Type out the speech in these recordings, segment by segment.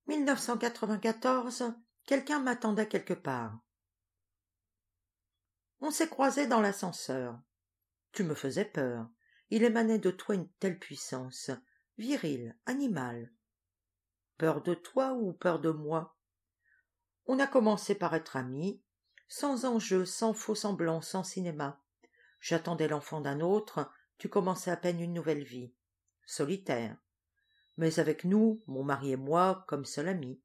1994, quelqu'un m'attendait quelque part. On s'est croisés dans l'ascenseur. Tu me faisais peur. Il émanait de toi une telle puissance, virile, animale. Peur de toi ou peur de moi? On a commencé par être amis, sans enjeu, sans faux-semblant, sans cinéma. J'attendais l'enfant d'un autre, tu commençais à peine une nouvelle vie. Solitaire. Mais avec nous, mon mari et moi, comme seul ami.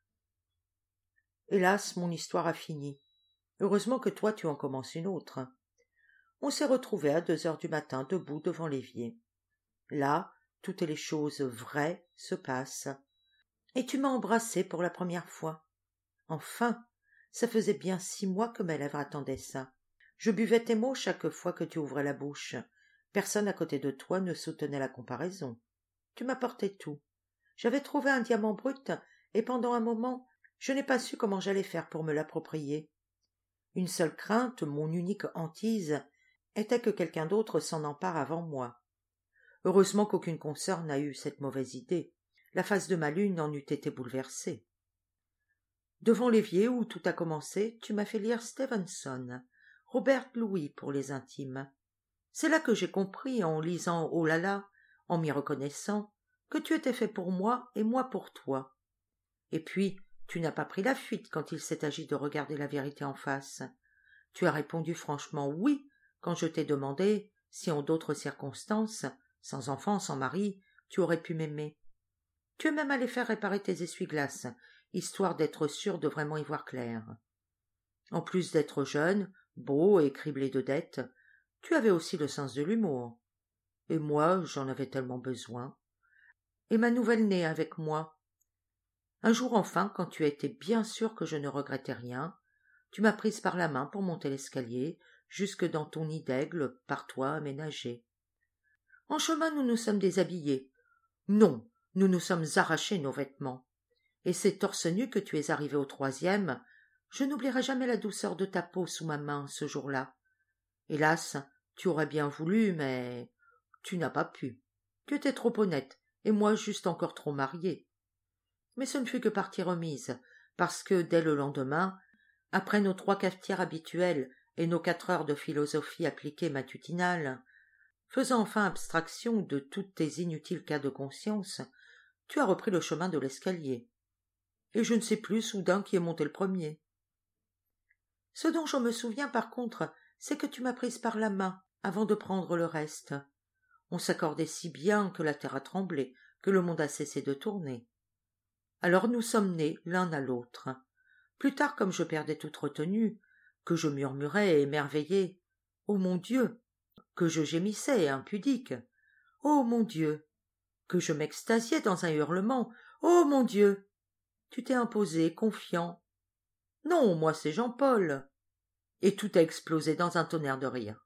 Hélas, mon histoire a fini. Heureusement que toi tu en commences une autre. On s'est retrouvés à 2 heures du matin debout devant l'évier. Là, toutes les choses vraies se passent. Et tu m'as embrassé pour la première fois. Enfin, ça faisait bien 6 mois que mes lèvres attendaient ça. Je buvais tes mots chaque fois que tu ouvrais la bouche. Personne à côté de toi ne soutenait la comparaison. Tu m'apportais tout. J'avais trouvé un diamant brut, et pendant un moment, je n'ai pas su comment j'allais faire pour me l'approprier. Une seule crainte, mon unique hantise, était que quelqu'un d'autre s'en empare avant moi. Heureusement qu'aucune consoeur n'a eu cette mauvaise idée. La face de ma lune en eût été bouleversée. Devant l'évier où tout a commencé, tu m'as fait lire Stevenson, Robert Louis pour les intimes. C'est là que j'ai compris, en lisant Oh là là, en m'y reconnaissant, que tu étais fait pour moi et moi pour toi. Et puis, tu n'as pas pris la fuite quand il s'est agi de regarder la vérité en face. Tu as répondu franchement oui quand je t'ai demandé si en d'autres circonstances, sans enfant, sans mari, tu aurais pu m'aimer. Tu es même allé faire réparer tes essuie-glaces, histoire d'être sûr de vraiment y voir clair. En plus d'être jeune, beau et criblé de dettes, tu avais aussi le sens de l'humour. Et moi, j'en avais tellement besoin. Et ma nouvelle-née avec moi. Un jour enfin, quand tu as été bien sûr que je ne regrettais rien, tu m'as prise par la main pour monter l'escalier, jusque dans ton nid d'aigle par toi aménagé. En chemin, nous nous sommes déshabillés. Non, nous nous sommes arrachés nos vêtements. Et c'est torse nu que tu es arrivé au 3e. Je n'oublierai jamais la douceur de ta peau sous ma main ce jour-là. Hélas, tu aurais bien voulu, mais tu n'as pas pu. Tu étais trop honnête, et moi juste encore trop mariée. Mais ce ne fut que partie remise, parce que dès le lendemain, après nos 3 cafetières habituelles et nos 4 heures de philosophie appliquée matutinale, faisant enfin abstraction de tous tes inutiles cas de conscience, tu as repris le chemin de l'escalier. Et je ne sais plus soudain qui est monté le premier. Ce dont je me souviens par contre, c'est que tu m'as prise par la main avant de prendre le reste. On s'accordait si bien que la terre a tremblé, que le monde a cessé de tourner. Alors nous sommes nés l'un à l'autre. Plus tard, comme je perdais toute retenue, que je murmurais émerveillé « Oh mon Dieu !» que je gémissais impudique « Oh mon Dieu !» que je m'extasiais dans un hurlement « Oh mon Dieu !» Tu t'es imposé, confiant. « Non, moi c'est Jean-Paul !» Et tout a explosé dans un tonnerre de rire.